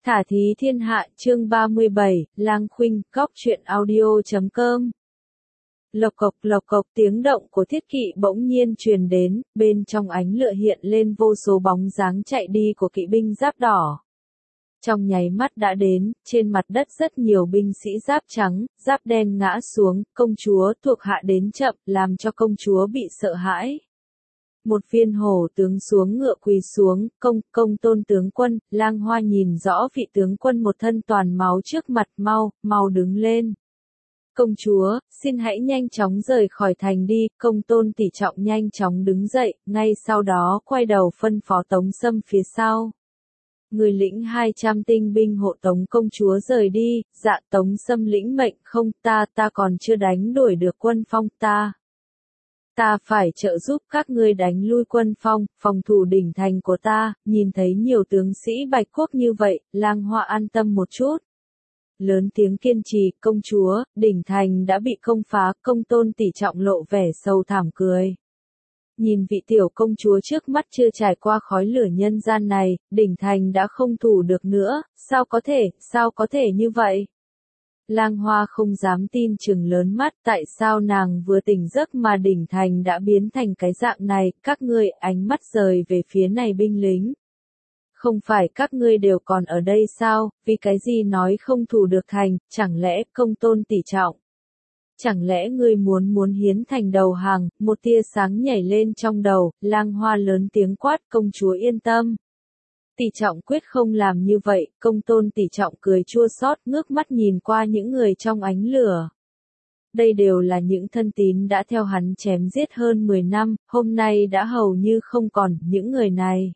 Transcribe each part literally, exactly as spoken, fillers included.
Thả thí thiên hạ chương ba mươi bảy, Lang Khuynh, góc truyện audio chấm com. Lộc cộc lộc cộc tiếng động của thiết kỵ bỗng nhiên truyền đến, bên trong ánh lửa hiện lên vô số bóng dáng chạy đi của kỵ binh giáp đỏ. Trong nháy mắt đã đến, trên mặt đất rất nhiều binh sĩ giáp trắng, giáp đen ngã xuống, công chúa thuộc hạ đến chậm, làm cho công chúa bị sợ hãi. Một viên hổ tướng xuống ngựa quỳ xuống, công, công tôn tướng quân, Lang Hoa nhìn rõ vị tướng quân một thân toàn máu trước mặt, mau, mau đứng lên. Công chúa, xin hãy nhanh chóng rời khỏi thành đi, công tôn tỷ trọng nhanh chóng đứng dậy, ngay sau đó quay đầu phân phó Tống Sâm phía sau. Người lĩnh hai trăm tinh binh hộ tống công chúa rời đi, dạ Tống Sâm lĩnh mệnh không ta, ta còn chưa đánh đuổi được quân Phong ta. Ta phải trợ giúp các ngươi đánh lui quân Phong, phòng thủ đỉnh thành của ta, nhìn thấy nhiều tướng sĩ Bạch Quốc như vậy, Lang Hoa an tâm một chút. Lớn tiếng kiên trì, công chúa, đỉnh thành đã bị công phá, công tôn tỷ trọng lộ vẻ sầu thảm cười. Nhìn vị tiểu công chúa trước mắt chưa trải qua khói lửa nhân gian này, đỉnh thành đã không thủ được nữa, sao có thể, sao có thể như vậy? Lang Hoa không dám tin chừng lớn mắt, tại sao nàng vừa tỉnh giấc mà đỉnh thành đã biến thành cái dạng này, các ngươi ánh mắt rời về phía này binh lính. Không phải các ngươi đều còn ở đây sao, vì cái gì nói không thủ được thành, chẳng lẽ công tôn tỷ trọng? Chẳng lẽ ngươi muốn muốn hiến thành đầu hàng, một tia sáng nhảy lên trong đầu, Lang Hoa lớn tiếng quát công chúa yên tâm. Tỷ trọng quyết không làm như vậy, công tôn tỷ trọng cười chua xót ngước mắt nhìn qua những người trong ánh lửa. Đây đều là những thân tín đã theo hắn chém giết hơn mười năm, hôm nay đã hầu như không còn, những người này.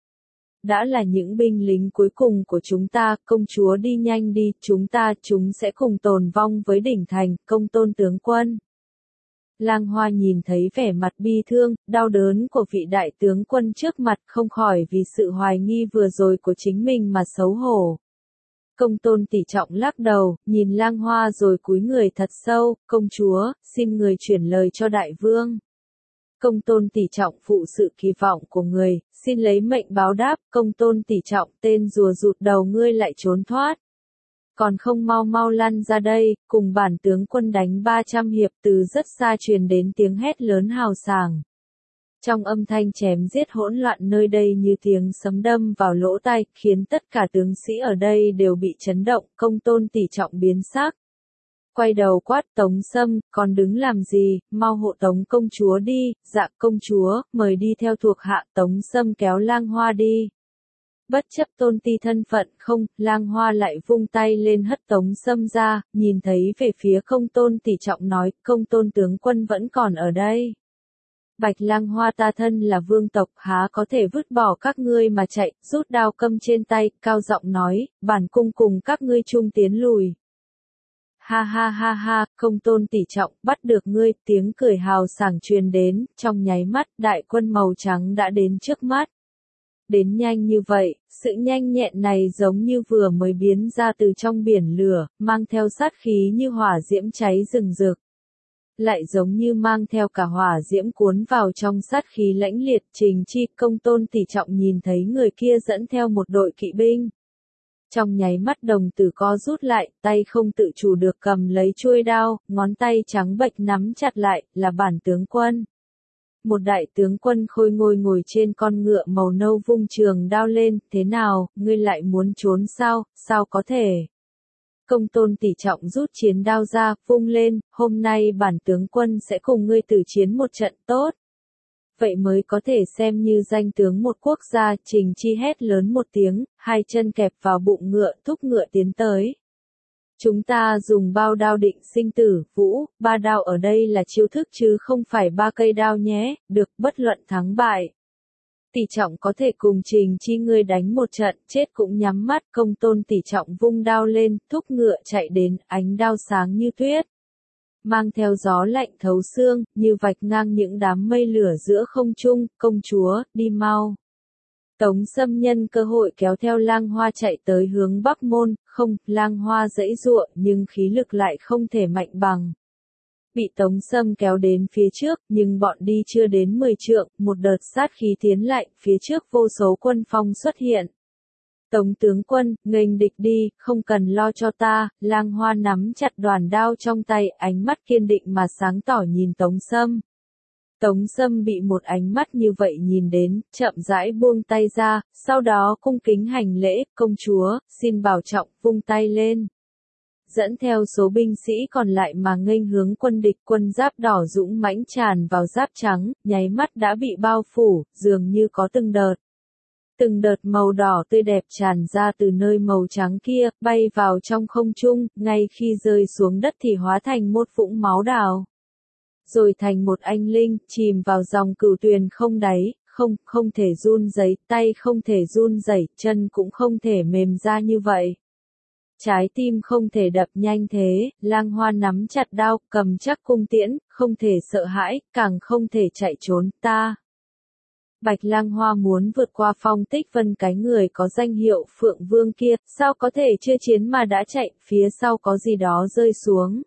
Đã là những binh lính cuối cùng của chúng ta, công chúa đi nhanh đi, chúng ta, chúng sẽ cùng tồn vong với đỉnh thành, công tôn tướng quân. Lang Hoa nhìn thấy vẻ mặt bi thương, đau đớn của vị đại tướng quân trước mặt không khỏi vì sự hoài nghi vừa rồi của chính mình mà xấu hổ. Công tôn tỷ trọng lắc đầu, nhìn Lang Hoa rồi cúi người thật sâu, công chúa, xin người chuyển lời cho đại vương. Công tôn tỷ trọng phụ sự kỳ vọng của người, xin lấy mệnh báo đáp, công tôn tỷ trọng tên rùa rụt đầu ngươi lại trốn thoát. Còn không mau mau lăn ra đây, cùng bản tướng quân đánh ba trăm hiệp từ rất xa truyền đến tiếng hét lớn hào sảng. Trong âm thanh chém giết hỗn loạn nơi đây như tiếng sấm đâm vào lỗ tai, khiến tất cả tướng sĩ ở đây đều bị chấn động, công tôn tỷ trọng biến sắc. Quay đầu quát Tống Sâm, còn đứng làm gì, mau hộ tống công chúa đi, dạ công chúa, mời đi theo thuộc hạ. Tống Sâm kéo Lang Hoa đi. Bất chấp tôn ti thân phận không, Lang Hoa lại vung tay lên hất Tống Sâm ra, nhìn thấy về phía công tôn tỷ trọng nói, công tôn tướng quân vẫn còn ở đây. Bạch Lang Hoa ta thân là vương tộc, há có thể vứt bỏ các ngươi mà chạy, rút đao câm trên tay, cao giọng nói, bản cung cùng các ngươi chung tiến lùi. Ha ha ha ha, công tôn tỷ trọng, bắt được ngươi, tiếng cười hào sảng truyền đến, trong nháy mắt, đại quân màu trắng đã đến trước mắt. Đến nhanh như vậy, sự nhanh nhẹn này giống như vừa mới biến ra từ trong biển lửa, mang theo sát khí như hỏa diễm cháy rừng rực. Lại giống như mang theo cả hỏa diễm cuốn vào trong sát khí lãnh liệt. Trình Chi, công tôn tỷ trọng nhìn thấy người kia dẫn theo một đội kỵ binh. Trong nháy mắt đồng tử co rút lại, tay không tự chủ được cầm lấy chuôi đao, ngón tay trắng bệch nắm chặt lại, là bản tướng quân. Một đại tướng quân khôi ngôi ngồi trên con ngựa màu nâu vung trường đao lên, thế nào, ngươi lại muốn trốn sao, sao có thể? Công tôn tỷ trọng rút chiến đao ra, vung lên, hôm nay bản tướng quân sẽ cùng ngươi tử chiến một trận tốt. Vậy mới có thể xem như danh tướng một quốc gia. Trình Chi hét lớn một tiếng, hai chân kẹp vào bụng ngựa, thúc ngựa tiến tới. Chúng ta dùng bao đao định sinh tử, Vũ, ba đao ở đây là chiêu thức chứ không phải ba cây đao nhé, được, bất luận thắng bại. Tỷ trọng có thể cùng Trình Chi ngươi đánh một trận, chết cũng nhắm mắt. Công tôn tỷ trọng vung đao lên, thúc ngựa chạy đến, ánh đao sáng như tuyết. Mang theo gió lạnh thấu xương, như vạch ngang những đám mây lửa giữa không trung, công chúa, đi mau. Tống Sâm nhân cơ hội kéo theo Lang Hoa chạy tới hướng Bắc Môn, không, Lang Hoa giãy giụa nhưng khí lực lại không thể mạnh bằng. Bị Tống Sâm kéo đến phía trước, nhưng bọn đi chưa đến mười trượng, một đợt sát khí tiến lại, phía trước vô số quân Phong xuất hiện. Tống tướng quân, nghênh địch đi, không cần lo cho ta. Lang Hoa nắm chặt đoàn đao trong tay, ánh mắt kiên định mà sáng tỏ nhìn Tống Sâm. Tống Sâm bị một ánh mắt như vậy nhìn đến, chậm rãi buông tay ra, sau đó cung kính hành lễ, công chúa, xin bảo trọng, vung tay lên. Dẫn theo số binh sĩ còn lại mà nghênh hướng quân địch, quân giáp đỏ dũng mãnh tràn vào giáp trắng, nháy mắt đã bị bao phủ, dường như có từng đợt. Từng đợt màu đỏ tươi đẹp tràn ra từ nơi màu trắng kia, bay vào trong không trung, ngay khi rơi xuống đất thì hóa thành một vũng máu đào. Rồi thành một anh linh, chìm vào dòng cửu tuyền không đáy, không, không thể run rẩy, tay không thể run rẩy, chân cũng không thể mềm ra như vậy. Trái tim không thể đập nhanh thế, Lang Hoa nắm chặt đao, cầm chắc cung tiễn, không thể sợ hãi, càng không thể chạy trốn, ta. Bạch Lang Hoa muốn vượt qua Phong Tích Vân, cái người có danh hiệu Phượng Vương kia, sao có thể chưa chiến mà đã chạy, phía sau có gì đó rơi xuống.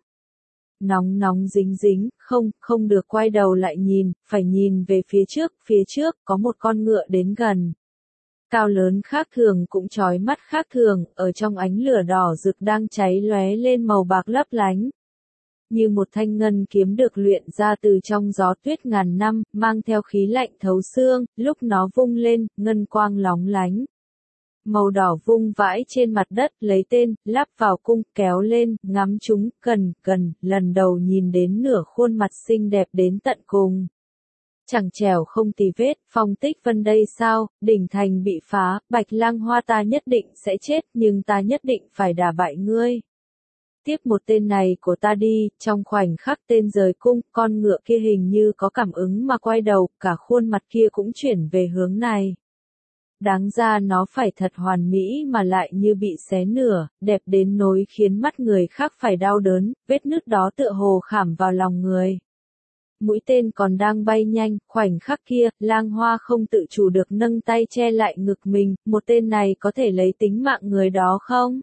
Nóng nóng dính dính, không, không được quay đầu lại nhìn, phải nhìn về phía trước, phía trước, có một con ngựa đến gần. Cao lớn khác thường cũng chói mắt khác thường, ở trong ánh lửa đỏ rực đang cháy lóe lên màu bạc lấp lánh. Như một thanh ngân kiếm được luyện ra từ trong gió tuyết ngàn năm, mang theo khí lạnh thấu xương, lúc nó vung lên, ngân quang lóng lánh. Màu đỏ vung vãi trên mặt đất, lấy tên, lắp vào cung, kéo lên, ngắm chúng, gần, gần, lần đầu nhìn đến nửa khuôn mặt xinh đẹp đến tận cùng. Chẳng trèo không tì vết, Phong Tích Vân đây sao, đỉnh thành bị phá, Bạch Lang Hoa ta nhất định sẽ chết, nhưng ta nhất định phải đả bại ngươi. Tiếp một tên này của ta đi, trong khoảnh khắc tên rời cung, con ngựa kia hình như có cảm ứng mà quay đầu, cả khuôn mặt kia cũng chuyển về hướng này. Đáng ra nó phải thật hoàn mỹ mà lại như bị xé nửa, đẹp đến nỗi khiến mắt người khác phải đau đớn, vết nứt đó tựa hồ khảm vào lòng người. Mũi tên còn đang bay nhanh, khoảnh khắc kia, Lang Hoa không tự chủ được nâng tay che lại ngực mình, một tên này có thể lấy tính mạng người đó không?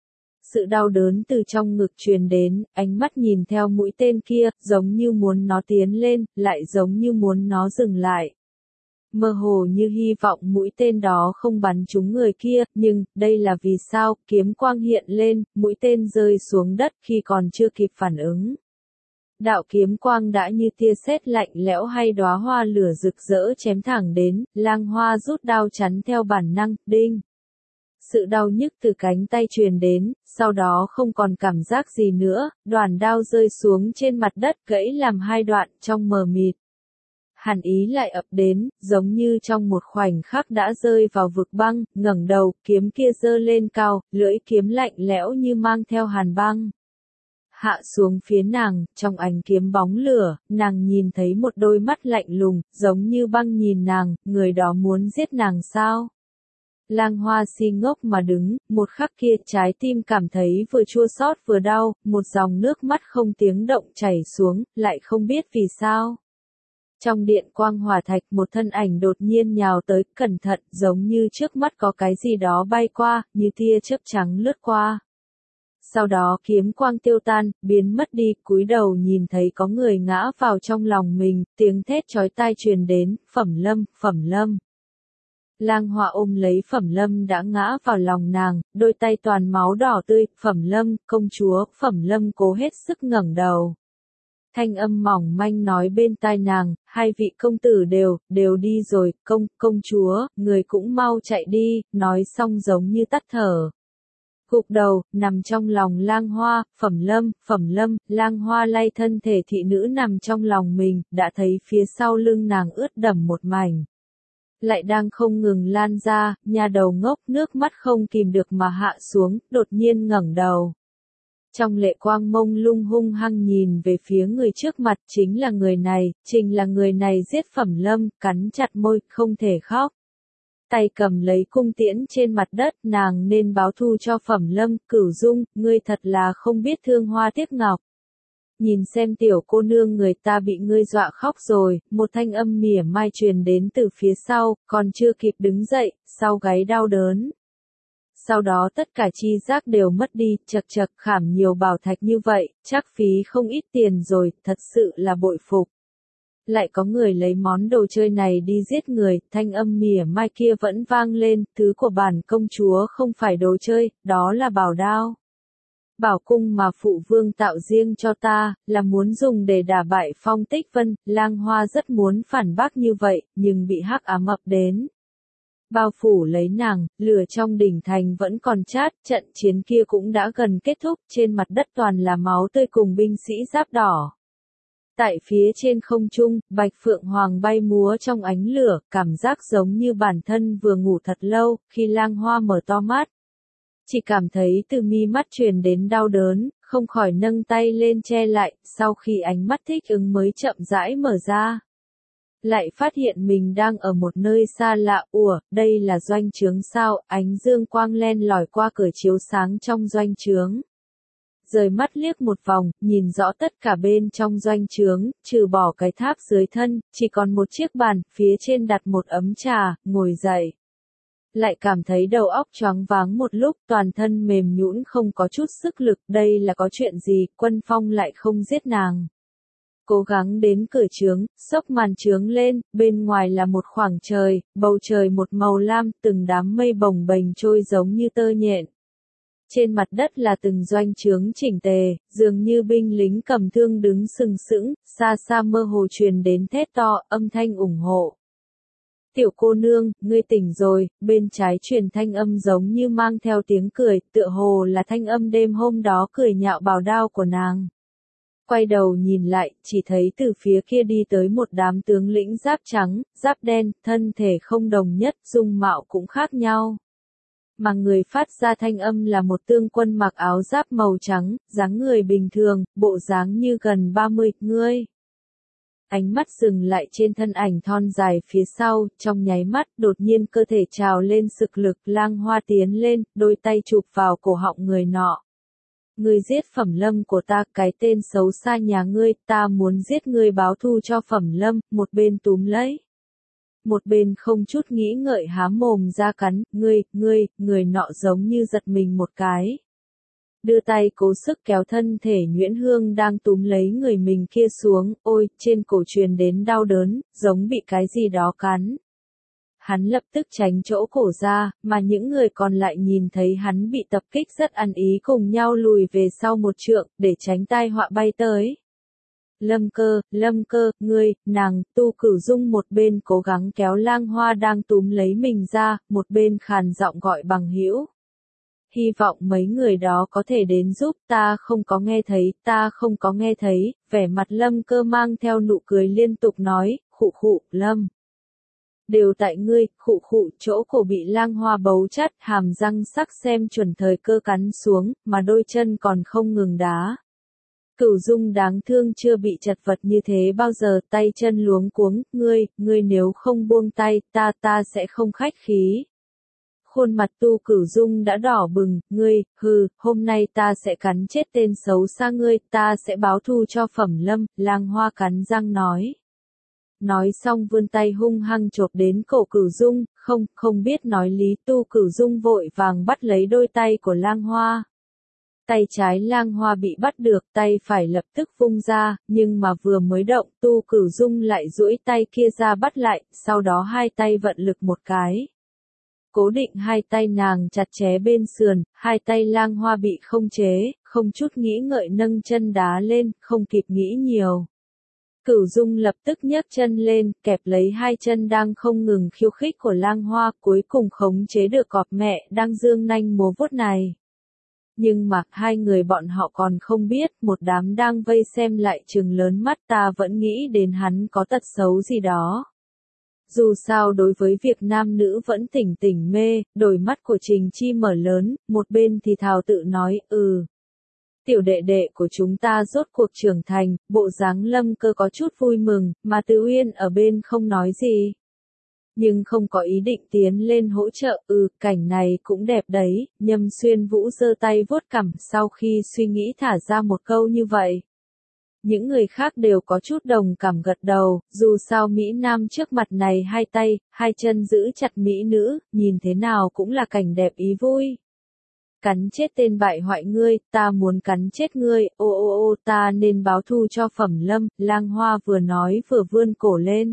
Sự đau đớn từ trong ngực truyền đến, ánh mắt nhìn theo mũi tên kia, giống như muốn nó tiến lên, lại giống như muốn nó dừng lại. Mơ hồ như hy vọng mũi tên đó không bắn trúng người kia, nhưng, đây là vì sao, kiếm quang hiện lên, mũi tên rơi xuống đất khi còn chưa kịp phản ứng. Đạo kiếm quang đã như tia sét lạnh lẽo hay đóa hoa lửa rực rỡ chém thẳng đến, Lang Hoa rút đao chắn theo bản năng, đinh. Sự đau nhức từ cánh tay truyền đến, sau đó không còn cảm giác gì nữa, đoàn đao rơi xuống trên mặt đất gãy làm hai đoạn trong mờ mịt. Hàn ý lại ập đến, giống như trong một khoảnh khắc đã rơi vào vực băng, ngẩng đầu, kiếm kia giơ lên cao, lưỡi kiếm lạnh lẽo như mang theo hàn băng. Hạ xuống phía nàng, trong ánh kiếm bóng lửa, nàng nhìn thấy một đôi mắt lạnh lùng, giống như băng nhìn nàng, người đó muốn giết nàng sao? Lang Hoa si ngốc mà đứng, một khắc kia trái tim cảm thấy vừa chua xót vừa đau, một dòng nước mắt không tiếng động chảy xuống, lại không biết vì sao. Trong điện quang hỏa thạch một thân ảnh đột nhiên nhào tới, cẩn thận, giống như trước mắt có cái gì đó bay qua, như tia chớp trắng lướt qua. Sau đó kiếm quang tiêu tan, biến mất đi, cúi đầu nhìn thấy có người ngã vào trong lòng mình, tiếng thét chói tai truyền đến, Phẩm Lâm, Phẩm Lâm. Lang Hoa ôm lấy Phẩm Lâm đã ngã vào lòng nàng, đôi tay toàn máu đỏ tươi, Phẩm Lâm, công chúa, Phẩm Lâm cố hết sức ngẩng đầu. Thanh âm mỏng manh nói bên tai nàng, hai vị công tử đều, đều đi rồi, công, công chúa, người cũng mau chạy đi, nói xong giống như tắt thở. Gục đầu, nằm trong lòng Lang Hoa, Phẩm Lâm, Phẩm Lâm, Lang Hoa lay thân thể thị nữ nằm trong lòng mình, đã thấy phía sau lưng nàng ướt đẫm một mảnh. Lại đang không ngừng lan ra, nhà đầu ngốc, nước mắt không kìm được mà hạ xuống, đột nhiên ngẩng đầu. Trong lệ quang mông lung hung hăng nhìn về phía người trước mặt, chính là người này, chính là người này giết Phẩm Lâm, cắn chặt môi, không thể khóc. Tay cầm lấy cung tiễn trên mặt đất, nàng nên báo thù cho Phẩm Lâm, Cửu Dung, ngươi thật là không biết thương hoa tiếc ngọc. Nhìn xem tiểu cô nương người ta bị ngươi dọa khóc rồi, một thanh âm mỉa mai truyền đến từ phía sau, còn chưa kịp đứng dậy, sau gáy đau đớn. Sau đó tất cả chi giác đều mất đi, chật chật khảm nhiều bảo thạch như vậy, chắc phí không ít tiền rồi, thật sự là bội phục. Lại có người lấy món đồ chơi này đi giết người, thanh âm mỉa mai kia vẫn vang lên, thứ của bản công chúa không phải đồ chơi, đó là bảo đao. Bảo cung mà phụ vương tạo riêng cho ta, là muốn dùng để đả bại Phong Tích Vân. Lang Hoa rất muốn phản bác như vậy, nhưng bị hắc ám ập đến. Bao phủ lấy nàng, lửa trong đỉnh thành vẫn còn chát, trận chiến kia cũng đã gần kết thúc, trên mặt đất toàn là máu tươi cùng binh sĩ giáp đỏ. Tại phía trên không trung, Bạch Phượng Hoàng bay múa trong ánh lửa, cảm giác giống như bản thân vừa ngủ thật lâu, khi Lang Hoa mở to mắt. Chỉ cảm thấy từ mi mắt truyền đến đau đớn, không khỏi nâng tay lên che lại, sau khi ánh mắt thích ứng mới chậm rãi mở ra. Lại phát hiện mình đang ở một nơi xa lạ. Ủa, đây là doanh trướng sao? Ánh dương quang len lỏi qua cửa chiếu sáng trong doanh trướng. Rời mắt liếc một vòng, nhìn rõ tất cả bên trong doanh trướng, trừ bỏ cái tháp dưới thân, chỉ còn một chiếc bàn, phía trên đặt một ấm trà, ngồi dậy. Lại cảm thấy đầu óc choáng váng một lúc, toàn thân mềm nhũn không có chút sức lực, đây là có chuyện gì, Quân Phong lại không giết nàng. Cố gắng đến cửa trướng, xốc màn trướng lên, bên ngoài là một khoảng trời, bầu trời một màu lam, từng đám mây bồng bềnh trôi giống như tơ nhện. Trên mặt đất là từng doanh trướng chỉnh tề, dường như binh lính cầm thương đứng sừng sững, xa xa mơ hồ truyền đến thét to, âm thanh ủng hộ. Tiểu cô nương, ngươi tỉnh rồi, bên trái truyền thanh âm giống như mang theo tiếng cười, tựa hồ là thanh âm đêm hôm đó cười nhạo bảo đao của nàng. Quay đầu nhìn lại, chỉ thấy từ phía kia đi tới một đám tướng lĩnh giáp trắng, giáp đen, thân thể không đồng nhất, dung mạo cũng khác nhau. Mà người phát ra thanh âm là một tương quân mặc áo giáp màu trắng, dáng người bình thường, bộ dáng như gần ba mươi, ngươi. Ánh mắt dừng lại trên thân ảnh thon dài phía sau, trong nháy mắt, đột nhiên cơ thể trào lên sực lực, Lang Hoa tiến lên, đôi tay chụp vào cổ họng người nọ. Ngươi giết Phẩm Lâm của ta, cái tên xấu xa nhà ngươi, ta muốn giết ngươi báo thù cho Phẩm Lâm, một bên túm lấy. Một bên không chút nghĩ ngợi há mồm ra cắn, ngươi, ngươi, người nọ giống như giật mình một cái. Đưa tay cố sức kéo thân thể Nguyễn Hương đang túm lấy người mình kia xuống, ôi, trên cổ truyền đến đau đớn, giống bị cái gì đó cắn. Hắn lập tức tránh chỗ cổ ra, mà những người còn lại nhìn thấy hắn bị tập kích rất ăn ý cùng nhau lùi về sau một trượng, để tránh tai họa bay tới. Lâm Cơ, Lâm Cơ, ngươi, nàng, Tu Cửu Dung một bên cố gắng kéo Lang Hoa đang túm lấy mình ra, một bên khàn giọng gọi bằng hữu. Hy vọng mấy người đó có thể đến giúp, ta không có nghe thấy, ta không có nghe thấy, vẻ mặt Lâm Cơ mang theo nụ cười liên tục nói, khụ khụ, Lâm. Đều tại ngươi, khụ khụ, chỗ cổ bị Lang Hoa bấu chặt, hàm răng sắc xem chuẩn thời cơ cắn xuống, mà đôi chân còn không ngừng đá. Cửu Dung đáng thương chưa bị chật vật như thế bao giờ, tay chân luống cuống, ngươi, ngươi nếu không buông tay, ta ta sẽ không khách khí. Khuôn mặt Tu Cửu Dung đã đỏ bừng, ngươi, hừ, hôm nay ta sẽ cắn chết tên xấu xa ngươi, ta sẽ báo thù cho Phẩm Lâm, Lang Hoa cắn răng nói. Nói xong vươn tay hung hăng chộp đến cổ Cửu Dung, không, không biết nói lý, Tu Cửu Dung vội vàng bắt lấy đôi tay của Lang Hoa. Tay trái Lang Hoa bị bắt được, tay phải lập tức vung ra, nhưng mà vừa mới động, Tu Cửu Dung lại duỗi tay kia ra bắt lại, sau đó hai tay vận lực một cái. Cố định hai tay nàng chặt chẽ bên sườn, hai tay Lang Hoa bị không chế, không chút nghĩ ngợi nâng chân đá lên, không kịp nghĩ nhiều. Cửu Dung lập tức nhấc chân lên, kẹp lấy hai chân đang không ngừng khiêu khích của Lang Hoa, cuối cùng khống chế được cọp mẹ đang dương nanh múa vuốt này. Nhưng mà, hai người bọn họ còn không biết, một đám đang vây xem lại trừng lớn mắt, ta vẫn nghĩ đến hắn có tật xấu gì đó. Dù sao đối với việc nam nữ vẫn tỉnh tỉnh mê, đôi mắt của Trình Chi mở lớn, một bên thì thào tự nói, ừ. Tiểu đệ đệ của chúng ta rốt cuộc trưởng thành, bộ dáng Lâm Cơ có chút vui mừng, mà Từ Uyên ở bên không nói gì. Nhưng không có ý định tiến lên hỗ trợ, ừ, cảnh này cũng đẹp đấy, Nhâm Xuyên Vũ giơ tay vuốt cằm sau khi suy nghĩ thả ra một câu như vậy. Những người khác đều có chút đồng cảm gật đầu, dù sao Mỹ Nam trước mặt này hai tay, hai chân giữ chặt Mỹ nữ, nhìn thế nào cũng là cảnh đẹp ý vui. Cắn chết tên bại hoại ngươi, ta muốn cắn chết ngươi, ô ô ô ta nên báo thù cho Phẩm Lâm, Lang Hoa vừa nói vừa vươn cổ lên.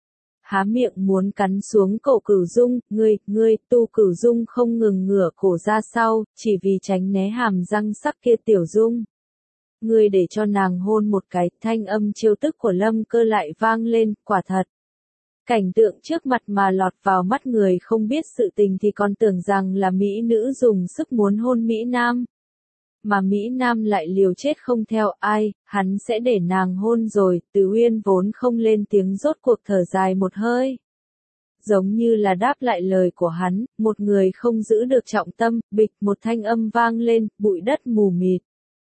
Há miệng muốn cắn xuống cổ Cửu Dung, ngươi, ngươi, Tu Cửu Dung không ngừng ngửa cổ ra sau, chỉ vì tránh né hàm răng sắc kia Tiểu Dung. Ngươi để cho nàng hôn một cái, thanh âm trêu tức của Lâm Cơ lại vang lên, quả thật. Cảnh tượng trước mặt mà lọt vào mắt người không biết sự tình thì còn tưởng rằng là Mỹ nữ dùng sức muốn hôn Mỹ Nam. Mà Mỹ Nam lại liều chết không theo ai, hắn sẽ để nàng hôn rồi, Từ Uyên vốn không lên tiếng rốt cuộc thở dài một hơi. Giống như là đáp lại lời của hắn, một người không giữ được trọng tâm, bịch một thanh âm vang lên, bụi đất mù mịt.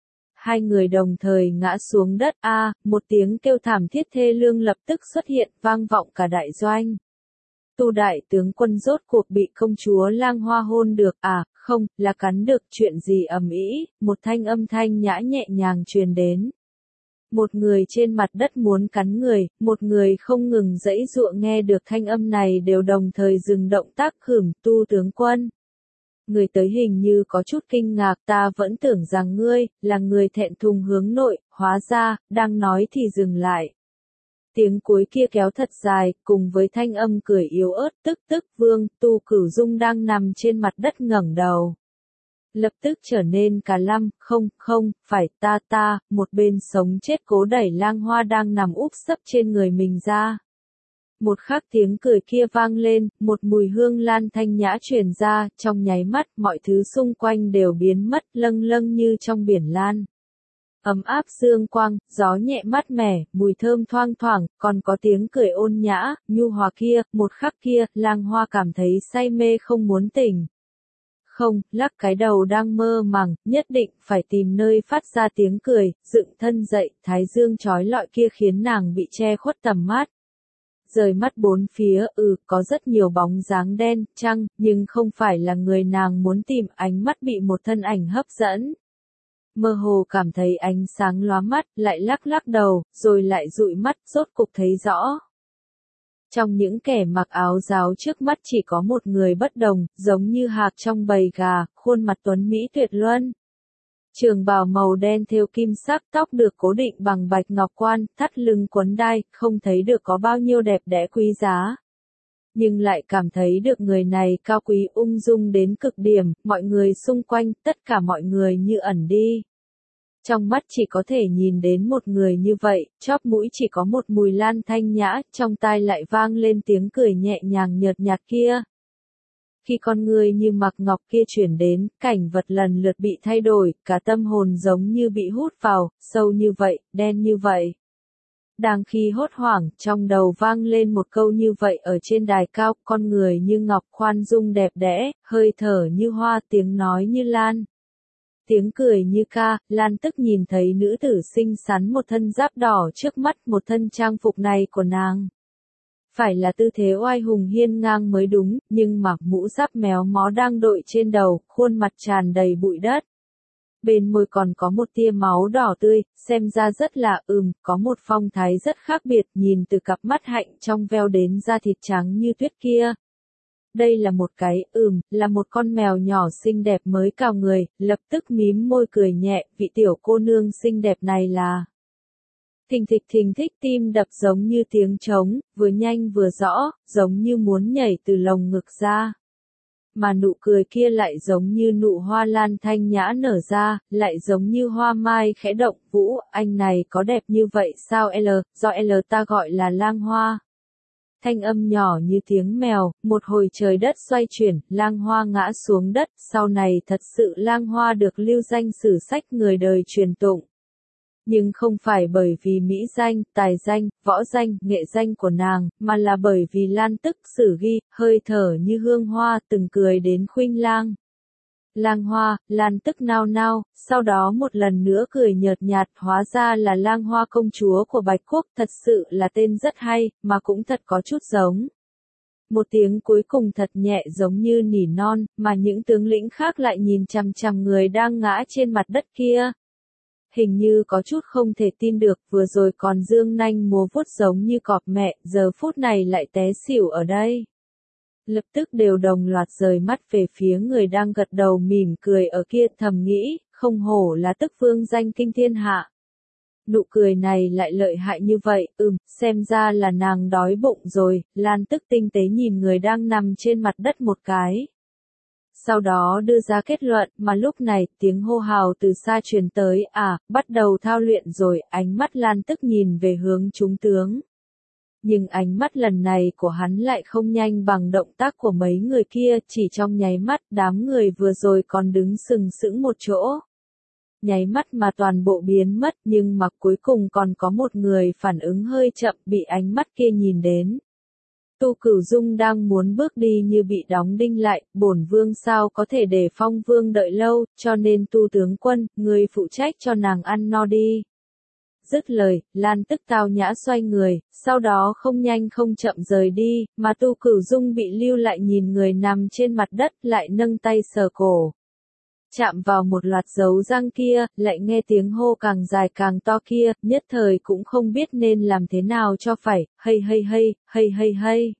Hai người đồng thời ngã xuống đất, a, một tiếng kêu thảm thiết thê lương lập tức xuất hiện, vang vọng cả đại doanh. Tu đại tướng quân rốt cuộc bị công chúa Lang Hoa hôn được, à, không, là cắn được, chuyện gì ầm ĩ, một thanh âm thanh nhã nhẹ nhàng truyền đến. Một người trên mặt đất muốn cắn người, một người không ngừng giãy giụa nghe được thanh âm này đều đồng thời dừng động tác khửm, Tu tướng quân. Người tới hình như có chút kinh ngạc, ta vẫn tưởng rằng ngươi, là người thẹn thùng hướng nội, hóa ra, đang nói thì dừng lại. Tiếng cuối kia kéo thật dài, cùng với thanh âm cười yếu ớt, tức tức Vương, Tu Cửu Dung đang nằm trên mặt đất ngẩng đầu. Lập tức trở nên cả lăm, không, không, phải ta ta, một bên sống chết cố đẩy Lang Hoa đang nằm úp sấp trên người mình ra. Một khắc tiếng cười kia vang lên, một mùi hương lan thanh nhã truyền ra, trong nháy mắt mọi thứ xung quanh đều biến mất lâng lâng như trong biển lan. Ấm áp dương quang, gió nhẹ mát mẻ, mùi thơm thoang thoảng, còn có tiếng cười ôn nhã, nhu hòa kia, một khắc kia, Lang Hoa cảm thấy say mê không muốn tỉnh. Không, lắc cái đầu đang mơ màng, nhất định phải tìm nơi phát ra tiếng cười, dựng thân dậy, thái dương chói lọi kia khiến nàng bị che khuất tầm mắt. Rời mắt bốn phía, ừ, có rất nhiều bóng dáng đen, trăng, nhưng không phải là người nàng muốn tìm, ánh mắt bị một thân ảnh hấp dẫn. Mơ hồ cảm thấy ánh sáng lóa mắt, lại lắc lắc đầu, rồi lại dụi mắt, rốt cục thấy rõ. Trong những kẻ mặc áo giáo trước mắt chỉ có một người bất đồng, giống như hạc trong bầy gà, khuôn mặt tuấn mỹ tuyệt luân. Trường bào màu đen thêu kim sắc, tóc được cố định bằng bạch ngọc quan, thắt lưng quấn đai, không thấy được có bao nhiêu đẹp đẽ quý giá. Nhưng lại cảm thấy được người này cao quý ung dung đến cực điểm, mọi người xung quanh, tất cả mọi người như ẩn đi. Trong mắt chỉ có thể nhìn đến một người như vậy, chóp mũi chỉ có một mùi lan thanh nhã, trong tai lại vang lên tiếng cười nhẹ nhàng nhợt nhạt kia. Khi con người như mặc ngọc kia chuyển đến, cảnh vật lần lượt bị thay đổi, cả tâm hồn giống như bị hút vào, sâu như vậy, đen như vậy. Đang khi hốt hoảng, trong đầu vang lên một câu như vậy ở trên đài cao, con người như ngọc khoan dung đẹp đẽ, hơi thở như hoa, tiếng nói như lan. Tiếng cười như ca, Lan tức nhìn thấy nữ tử xinh xắn một thân giáp đỏ trước mắt, một thân trang phục này của nàng. Phải là tư thế oai hùng hiên ngang mới đúng, nhưng mặc mũ giáp méo mó đang đội trên đầu, khuôn mặt tràn đầy bụi đất. Bên môi còn có một tia máu đỏ tươi, xem ra rất là ừm, có một phong thái rất khác biệt, nhìn từ cặp mắt hạnh trong veo đến da thịt trắng như tuyết kia. Đây là một cái, ừm, là một con mèo nhỏ xinh đẹp mới cào người, lập tức mím môi cười nhẹ, vị tiểu cô nương xinh đẹp này là... Thình thịch thình thích tim đập giống như tiếng trống, vừa nhanh vừa rõ, giống như muốn nhảy từ lồng ngực ra. Mà nụ cười kia lại giống như nụ hoa lan thanh nhã nở ra, lại giống như hoa mai khẽ động, Vũ, anh này có đẹp như vậy sao L, do L ta gọi là Lang Hoa. Thanh âm nhỏ như tiếng mèo, một hồi trời đất xoay chuyển, Lang Hoa ngã xuống đất, sau này thật sự Lang Hoa được lưu danh sử sách người đời truyền tụng. Nhưng không phải bởi vì mỹ danh, tài danh, võ danh, nghệ danh của nàng, mà là bởi vì Lan tức sử ghi, hơi thở như hương hoa, từng cười đến khuynh lang. Lang Hoa, Lan tức nao nao, sau đó một lần nữa cười nhợt nhạt, hóa ra là Lang Hoa công chúa của Bạch Quốc, thật sự là tên rất hay, mà cũng thật có chút giống. Một tiếng cuối cùng thật nhẹ giống như nỉ non, mà những tướng lĩnh khác lại nhìn chằm chằm người đang ngã trên mặt đất kia. Hình như có chút không thể tin được, vừa rồi còn dương nanh múa vuốt giống như cọp mẹ, giờ phút này lại té xỉu ở đây. lập tức đều đồng loạt rời mắt về phía người đang gật đầu mỉm cười ở kia, thầm nghĩ, không hổ là tức vương danh kinh thiên hạ. Nụ cười này lại lợi hại như vậy, ừm, xem ra là nàng đói bụng rồi. Lan Tức tinh tế nhìn người đang nằm trên mặt đất một cái. Sau đó đưa ra kết luận, mà lúc này, tiếng hô hào từ xa truyền tới, à, bắt đầu thao luyện rồi. Ánh mắt Lan Tức nhìn về hướng chúng tướng. Nhưng ánh mắt lần này của hắn lại không nhanh bằng động tác của mấy người kia, chỉ trong nháy mắt, đám người vừa rồi còn đứng sừng sững một chỗ. Nháy mắt mà toàn bộ biến mất, nhưng mà cuối cùng còn có một người phản ứng hơi chậm, bị ánh mắt kia nhìn đến. Tu Cửu Dung đang muốn bước đi như bị đóng đinh lại, bổn vương sao có thể để Phong vương đợi lâu, cho nên Tu tướng quân, người phụ trách cho nàng ăn no đi. Dứt lời, Lan Tức tao nhã xoay người, sau đó không nhanh không chậm rời đi, mà Tu Cửu Dung bị lưu lại nhìn người nằm trên mặt đất, lại nâng tay sờ cổ. Chạm vào một loạt dấu răng kia, lại nghe tiếng hô càng dài càng to kia, nhất thời cũng không biết nên làm thế nào cho phải, hay hay hay, hay hay hay.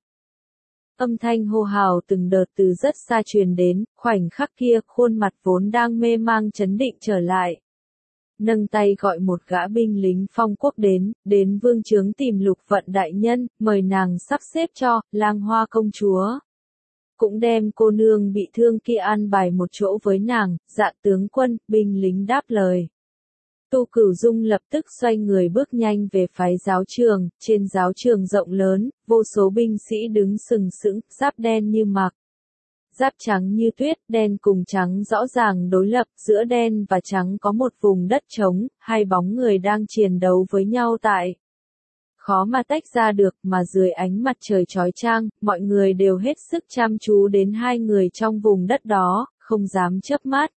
Âm thanh hô hào từng đợt từ rất xa truyền đến, khoảnh khắc kia, khuôn mặt vốn đang mê mang chấn định trở lại. Nâng tay gọi một gã binh lính phong quốc đến, đến vương trướng tìm Lục Vận đại nhân, mời nàng sắp xếp cho, Lang Hoa công chúa. Cũng đem cô nương bị thương kia an bài một chỗ với nàng, dạ tướng quân, binh lính đáp lời. Tu Cửu Dung lập tức xoay người bước nhanh về phái giáo trường, trên giáo trường rộng lớn, vô số binh sĩ đứng sừng sững, giáp đen như mạc. Giáp trắng như tuyết, đen cùng trắng rõ ràng đối lập, giữa đen và trắng có một vùng đất trống, hai bóng người đang chiến đấu với nhau tại. Khó mà tách ra được, mà dưới ánh mặt trời chói chang, mọi người đều hết sức chăm chú đến hai người trong vùng đất đó, không dám chớp mắt.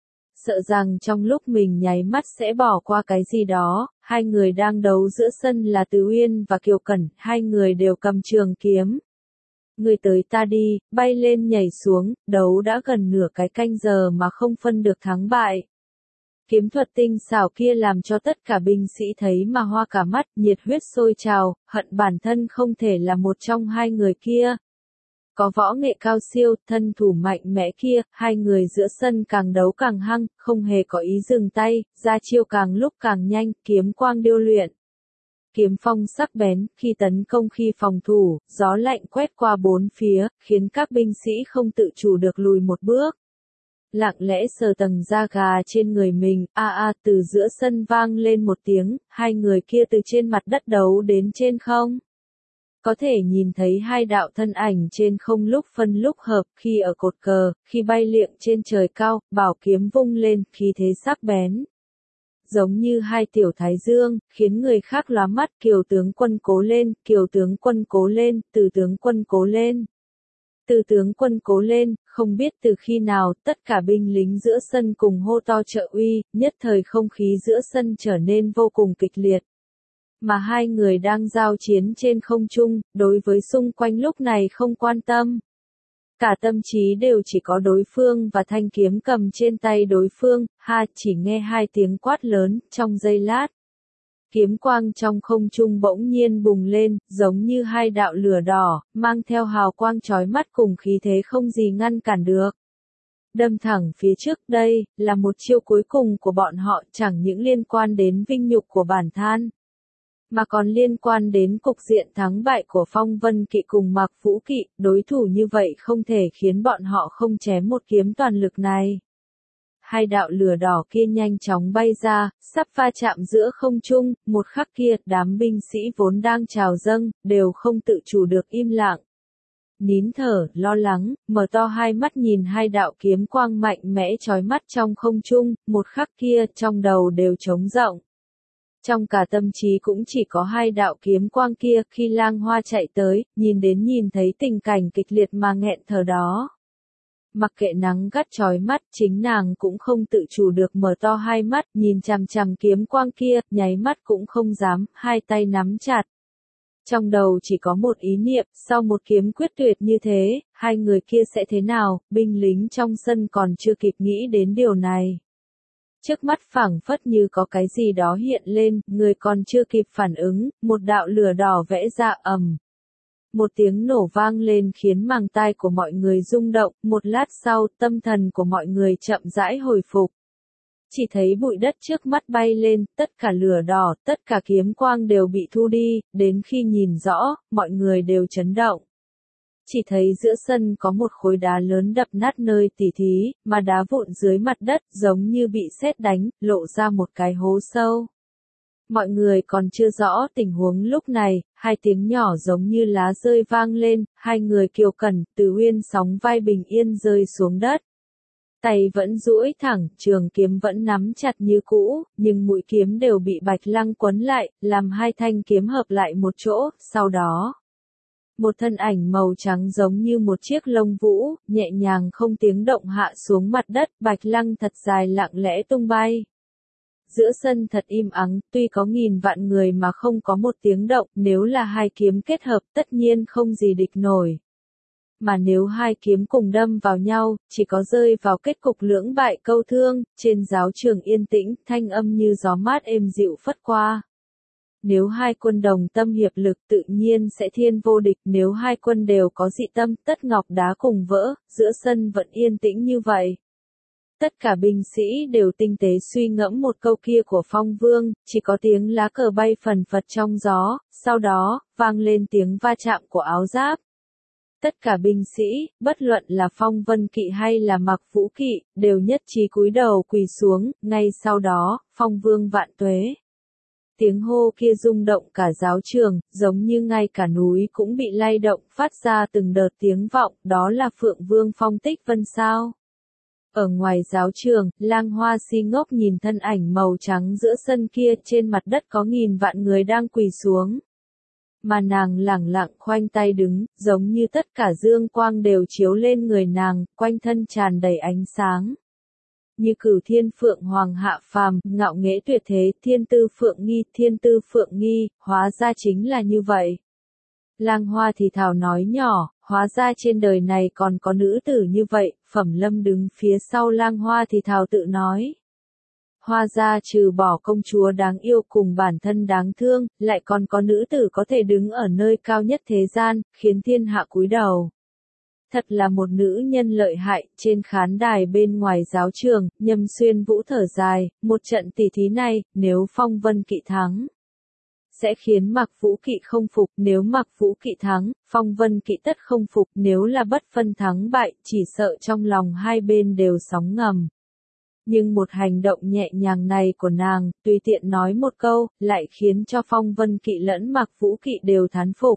Sợ rằng trong lúc mình nháy mắt sẽ bỏ qua cái gì đó, hai người đang đấu giữa sân là Từ Uyên và Kiều Cẩn, hai người đều cầm trường kiếm. Người tới ta đi, bay lên nhảy xuống, đấu đã gần nửa cái canh giờ mà không phân được thắng bại. Kiếm thuật tinh xảo kia làm cho tất cả binh sĩ thấy mà hoa cả mắt, nhiệt huyết sôi trào, hận bản thân không thể là một trong hai người kia. Có võ nghệ cao siêu, thân thủ mạnh mẽ kia, hai người giữa sân càng đấu càng hăng, không hề có ý dừng tay, ra chiêu càng lúc càng nhanh, kiếm quang điêu luyện. Kiếm phong sắc bén, khi tấn công khi phòng thủ, gió lạnh quét qua bốn phía, khiến các binh sĩ không tự chủ được lùi một bước. Lặng lẽ sờ tầng da gà trên người mình, a a từ giữa sân vang lên một tiếng, hai người kia từ trên mặt đất đấu đến trên không. Có thể nhìn thấy hai đạo thân ảnh trên không lúc phân lúc hợp, khi ở cột cờ, khi bay liệng trên trời cao, bảo kiếm vung lên, khí thế sắc bén. Giống như hai tiểu thái dương, khiến người khác lóa mắt, Kiều tướng quân cố lên, Kiều tướng quân cố lên, Từ tướng quân cố lên. Từ tướng quân cố lên, không biết từ khi nào, tất cả binh lính giữa sân cùng hô to trợ uy, nhất thời không khí giữa sân trở nên vô cùng kịch liệt. Mà hai người đang giao chiến trên không trung, đối với xung quanh lúc này không quan tâm. Cả tâm trí đều chỉ có đối phương và thanh kiếm cầm trên tay đối phương, ha, chỉ nghe hai tiếng quát lớn, trong giây lát. Kiếm quang trong không trung bỗng nhiên bùng lên, giống như hai đạo lửa đỏ, mang theo hào quang chói mắt cùng khí thế không gì ngăn cản được. Đâm thẳng phía trước, đây, là một chiêu cuối cùng của bọn họ, chẳng những liên quan đến vinh nhục của bản thân, mà còn liên quan đến cục diện thắng bại của Phong Vân Kỵ cùng Mạc Vũ Kỵ, đối thủ như vậy không thể khiến bọn họ không chém một kiếm toàn lực này. Hai đạo lửa đỏ kia nhanh chóng bay ra, sắp va chạm giữa không trung, một khắc kia, đám binh sĩ vốn đang trào dâng, đều không tự chủ được im lặng. Nín thở, lo lắng, mở to hai mắt nhìn hai đạo kiếm quang mạnh mẽ chói mắt trong không trung, một khắc kia, trong đầu đều trống rỗng. Trong cả tâm trí cũng chỉ có hai đạo kiếm quang kia, khi Lang Hoa chạy tới, nhìn đến nhìn thấy tình cảnh kịch liệt mà nghẹn thở đó. Mặc kệ nắng gắt chói mắt, chính nàng cũng không tự chủ được mở to hai mắt, nhìn chằm chằm kiếm quang kia, nháy mắt cũng không dám, hai tay nắm chặt. Trong đầu chỉ có một ý niệm, sau một kiếm quyết tuyệt như thế, hai người kia sẽ thế nào, binh lính trong sân còn chưa kịp nghĩ đến điều này. Trước mắt phảng phất như có cái gì đó hiện lên, người còn chưa kịp phản ứng, một đạo lửa đỏ vẽ ra ầm. Một tiếng nổ vang lên khiến màng tai của mọi người rung động, một lát sau, tâm thần của mọi người chậm rãi hồi phục. Chỉ thấy bụi đất trước mắt bay lên, tất cả lửa đỏ, tất cả kiếm quang đều bị thu đi, đến khi nhìn rõ, mọi người đều chấn động. Chỉ thấy giữa sân có một khối đá lớn đập nát nơi tỉ thí, mà đá vụn dưới mặt đất giống như bị sét đánh, lộ ra một cái hố sâu. Mọi người còn chưa rõ tình huống lúc này, hai tiếng nhỏ giống như lá rơi vang lên, hai người Kiều Cẩn, Từ Uyên sóng vai bình yên rơi xuống đất. Tay vẫn duỗi thẳng, trường kiếm vẫn nắm chặt như cũ, nhưng mũi kiếm đều bị Bạch Lăng quấn lại, làm hai thanh kiếm hợp lại một chỗ, sau đó. Một thân ảnh màu trắng giống như một chiếc lông vũ, nhẹ nhàng không tiếng động hạ xuống mặt đất, Bạch Lăng thật dài lặng lẽ tung bay. Giữa sân thật im ắng, tuy có nghìn vạn người mà không có một tiếng động, nếu là hai kiếm kết hợp tất nhiên không gì địch nổi. Mà nếu hai kiếm cùng đâm vào nhau, chỉ có rơi vào kết cục lưỡng bại câu thương, trên giáo trường yên tĩnh, thanh âm như gió mát êm dịu phất qua. Nếu hai quân đồng tâm hiệp lực tự nhiên sẽ thiên vô địch, nếu hai quân đều có dị tâm, tất ngọc đá cùng vỡ, giữa sân vẫn yên tĩnh như vậy. Tất cả binh sĩ đều tinh tế suy ngẫm một câu kia của Phong Vương, chỉ có tiếng lá cờ bay phần phật trong gió, sau đó, vang lên tiếng va chạm của áo giáp. Tất cả binh sĩ, bất luận là Phong Vân Kỵ hay là Mặc Vũ Kỵ, đều nhất trí cúi đầu quỳ xuống, ngay sau đó, Phong Vương vạn tuế. Tiếng hô kia rung động cả giáo trường, giống như ngay cả núi cũng bị lay động, phát ra từng đợt tiếng vọng, đó là Phượng Vương Phong Tích Vân sao. Ở ngoài giáo trường, Lang Hoa si ngốc nhìn thân ảnh màu trắng giữa sân kia, trên mặt đất có nghìn vạn người đang quỳ xuống. Mà nàng lẳng lặng khoanh tay đứng, giống như tất cả dương quang đều chiếu lên người nàng, quanh thân tràn đầy ánh sáng. Như Cửu Thiên Phượng Hoàng hạ phàm, ngạo nghễ tuyệt thế, thiên tư phượng nghi, thiên tư phượng nghi, hóa ra chính là như vậy. Lang Hoa thì thào nói nhỏ, hóa ra trên đời này còn có nữ tử như vậy, Phẩm Lâm đứng phía sau Lang Hoa thì thào tự nói. Hoa ra trừ bỏ công chúa đáng yêu cùng bản thân đáng thương, lại còn có nữ tử có thể đứng ở nơi cao nhất thế gian, khiến thiên hạ cúi đầu. Thật là một nữ nhân lợi hại, trên khán đài bên ngoài giáo trường, Nhâm Xuyên Vũ thở dài, một trận tỷ thí này, nếu Phong Vân Kỵ thắng, sẽ khiến Mặc Vũ Kỵ không phục, nếu Mặc Vũ Kỵ thắng, Phong Vân Kỵ tất không phục, nếu là bất phân thắng bại, chỉ sợ trong lòng hai bên đều sóng ngầm. Nhưng một hành động nhẹ nhàng này của nàng, tùy tiện nói một câu, lại khiến cho Phong Vân Kỵ lẫn Mặc Vũ Kỵ đều thán phục.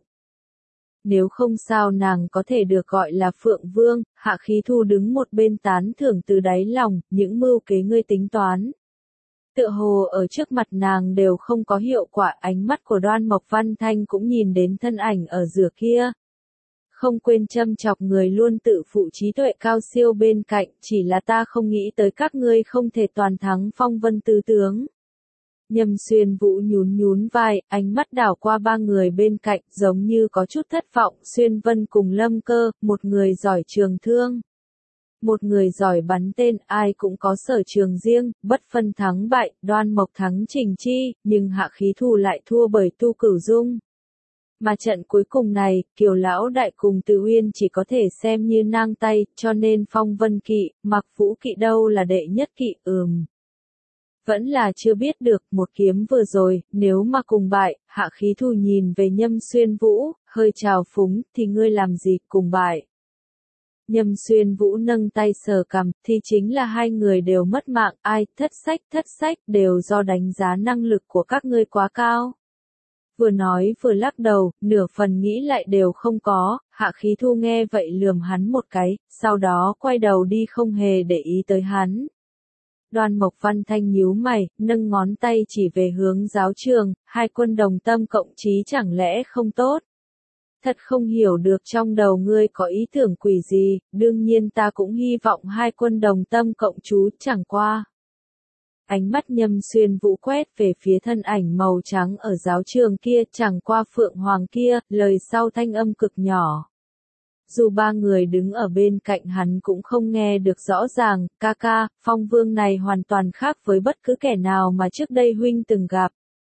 Nếu không sao nàng có thể được gọi là Phượng Vương, Hạ Khí Thu đứng một bên tán thưởng từ đáy lòng, những mưu kế ngươi tính toán. Tựa hồ ở trước mặt nàng đều không có hiệu quả, ánh mắt của Đoan Mộc Văn Thanh cũng nhìn đến thân ảnh ở giữa kia. Không quên châm chọc người luôn tự phụ trí tuệ cao siêu bên cạnh, chỉ là ta không nghĩ tới các ngươi không thể toàn thắng Phong Vân tứ tướng. Nhâm Xuyên Vũ nhún nhún vai, ánh mắt đảo qua ba người bên cạnh, giống như có chút thất vọng, Xuyên Vân cùng Lâm Cơ, một người giỏi trường thương. Một người giỏi bắn tên, ai cũng có sở trường riêng, bất phân thắng bại, Đoan Mộc thắng Trình Chi, nhưng Hạ Khí Thu lại thua bởi Tu Cửu Dung. Mà trận cuối cùng này, Kiều Lão Đại cùng Từ Uyên chỉ có thể xem như nang tay, cho nên Phong Vân Kỵ, Mặc Vũ Kỵ đâu là đệ nhất kỵ, ừm. Vẫn là chưa biết được, một kiếm vừa rồi, nếu mà cùng bại, Hạ Khí Thu nhìn về Nhâm Xuyên Vũ, hơi trào phúng, thì ngươi làm gì, cùng bại. Nhâm Xuyên Vũ nâng tay sờ cằm, thì chính là hai người đều mất mạng, ai, thất sách, thất sách, đều do đánh giá năng lực của các ngươi quá cao. Vừa nói vừa lắc đầu, nửa phần nghĩ lại đều không có, Hạ Khí Thu nghe vậy lườm hắn một cái, sau đó quay đầu đi không hề để ý tới hắn. Đoan Mộc Văn Thanh nhíu mày, nâng ngón tay chỉ về hướng giáo trường, hai quân đồng tâm cộng chí chẳng lẽ không tốt? Thật không hiểu được trong đầu ngươi có ý tưởng quỷ gì, đương nhiên ta cũng hy vọng hai quân đồng tâm cộng chú, chẳng qua. Ánh mắt Nhâm Xuyên Vũ quét về phía thân ảnh màu trắng ở giáo trường kia, chẳng qua Phượng Hoàng kia, lời sau thanh âm cực nhỏ. Dù ba người đứng ở bên cạnh hắn cũng không nghe được rõ ràng, ca ca, Phong Vương này hoàn toàn khác với bất cứ kẻ nào mà trước đây huynh từng gặp.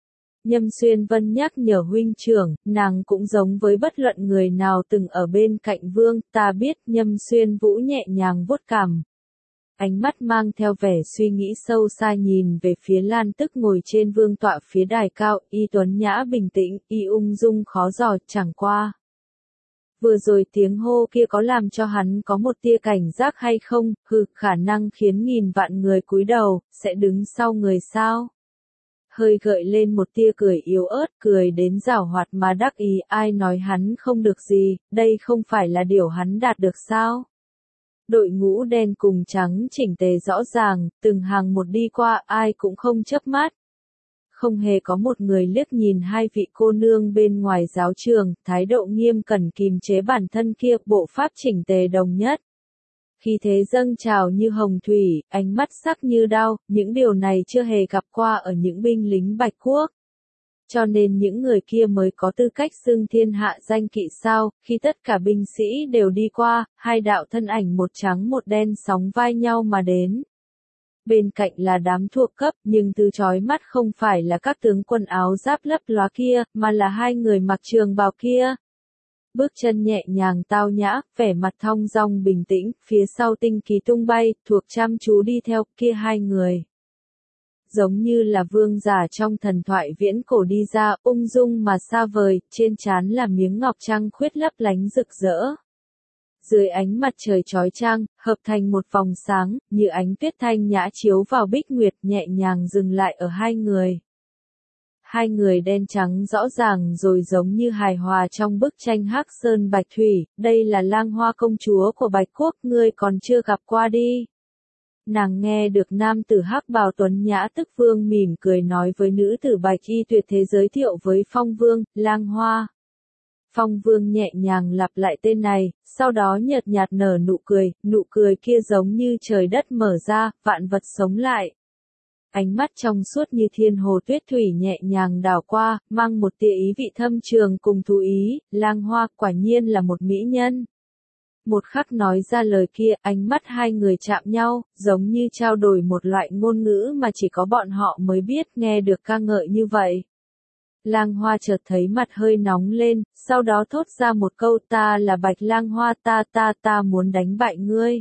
Nhâm Xuyên Vân nhắc nhở huynh trưởng, nàng cũng giống với bất luận người nào từng ở bên cạnh vương, ta biết. Nhâm Xuyên Vũ nhẹ nhàng vuốt cằm. Ánh mắt mang theo vẻ suy nghĩ sâu xa nhìn về phía Lan Tức ngồi trên vương tọa phía đài cao, y tuấn nhã bình tĩnh, y ung dung khó dò, chẳng qua. Vừa rồi tiếng hô kia có làm cho hắn có một tia cảnh giác hay không, hừ, khả năng khiến nghìn vạn người cúi đầu, sẽ đứng sau người sao? Hơi gợi lên một tia cười yếu ớt, cười đến giảo hoạt mà đắc ý, ai nói hắn không được gì, đây không phải là điều hắn đạt được sao? Đội ngũ đen cùng trắng chỉnh tề rõ ràng, từng hàng một đi qua, ai cũng không chớp mắt. Không hề có một người liếc nhìn hai vị cô nương bên ngoài giáo trường, thái độ nghiêm cẩn kìm chế bản thân kia, bộ pháp chỉnh tề đồng nhất. Khi thế dâng trào như hồng thủy, ánh mắt sắc như đao, những điều này chưa hề gặp qua ở những binh lính Bạch Quốc. Cho nên những người kia mới có tư cách xưng thiên hạ danh kỵ sao, khi tất cả binh sĩ đều đi qua, hai đạo thân ảnh một trắng một đen sóng vai nhau mà đến. Bên cạnh là đám thuộc cấp, nhưng thứ chói mắt không phải là các tướng quân áo giáp lấp lóa kia, mà là hai người mặc trường bào kia. Bước chân nhẹ nhàng tao nhã, vẻ mặt thong dong bình tĩnh, phía sau tinh kỳ tung bay, thuộc chăm chú đi theo kia hai người. Giống như là vương giả trong thần thoại viễn cổ đi ra, ung dung mà xa vời, trên trán là miếng ngọc trăng khuyết lấp lánh rực rỡ. Dưới ánh mặt trời chói chang, hợp thành một vòng sáng, như ánh tuyết thanh nhã chiếu vào bích nguyệt, nhẹ nhàng dừng lại ở hai người. Hai người đen trắng rõ ràng rồi giống như hài hòa trong bức tranh Hắc Sơn Bạch Thủy, đây là Lang Hoa công chúa của Bạch Quốc, ngươi còn chưa gặp qua đi. Nàng nghe được nam tử hắc bào tuấn nhã tức vương mỉm cười nói với nữ tử Bạch Y tuyệt thế giới thiệu với Phong Vương, Lang Hoa. Phong Vương nhẹ nhàng lặp lại tên này, sau đó nhợt nhạt nở nụ cười, nụ cười kia giống như trời đất mở ra, vạn vật sống lại. Ánh mắt trong suốt như thiên hồ tuyết thủy nhẹ nhàng đảo qua, mang một tia ý vị thâm trường cùng thú ý, Lang Hoa quả nhiên là một mỹ nhân. Một khắc nói ra lời kia, ánh mắt hai người chạm nhau, giống như trao đổi một loại ngôn ngữ mà chỉ có bọn họ mới biết, nghe được ca ngợi như vậy. Lang Hoa chợt thấy mặt hơi nóng lên, sau đó thốt ra một câu, ta là Bạch Lang Hoa, ta ta ta muốn đánh bại ngươi.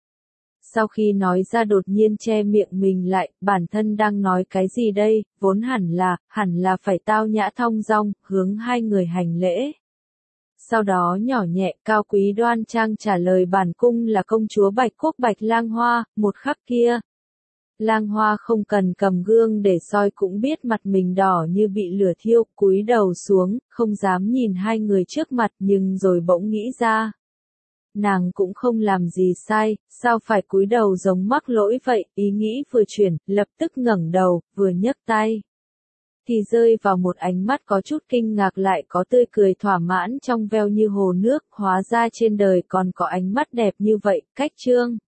Sau khi nói ra đột nhiên che miệng mình lại, bản thân đang nói cái gì đây, vốn hẳn là, hẳn là phải tao nhã thong dong, hướng hai người hành lễ. Sau đó nhỏ nhẹ, cao quý đoan trang trả lời bản cung là công chúa Bạch Quốc Bạch Lang Hoa, một khắc kia. Lang Hoa không cần cầm gương để soi cũng biết mặt mình đỏ như bị lửa thiêu, cúi đầu xuống, không dám nhìn hai người trước mặt nhưng rồi bỗng nghĩ ra. Nàng cũng không làm gì sai, sao phải cúi đầu giống mắc lỗi vậy, ý nghĩ vừa chuyển, lập tức ngẩng đầu, vừa nhấc tay. Thì rơi vào một ánh mắt có chút kinh ngạc lại có tươi cười thỏa mãn trong veo như hồ nước, hóa ra trên đời còn có ánh mắt đẹp như vậy, cách chương.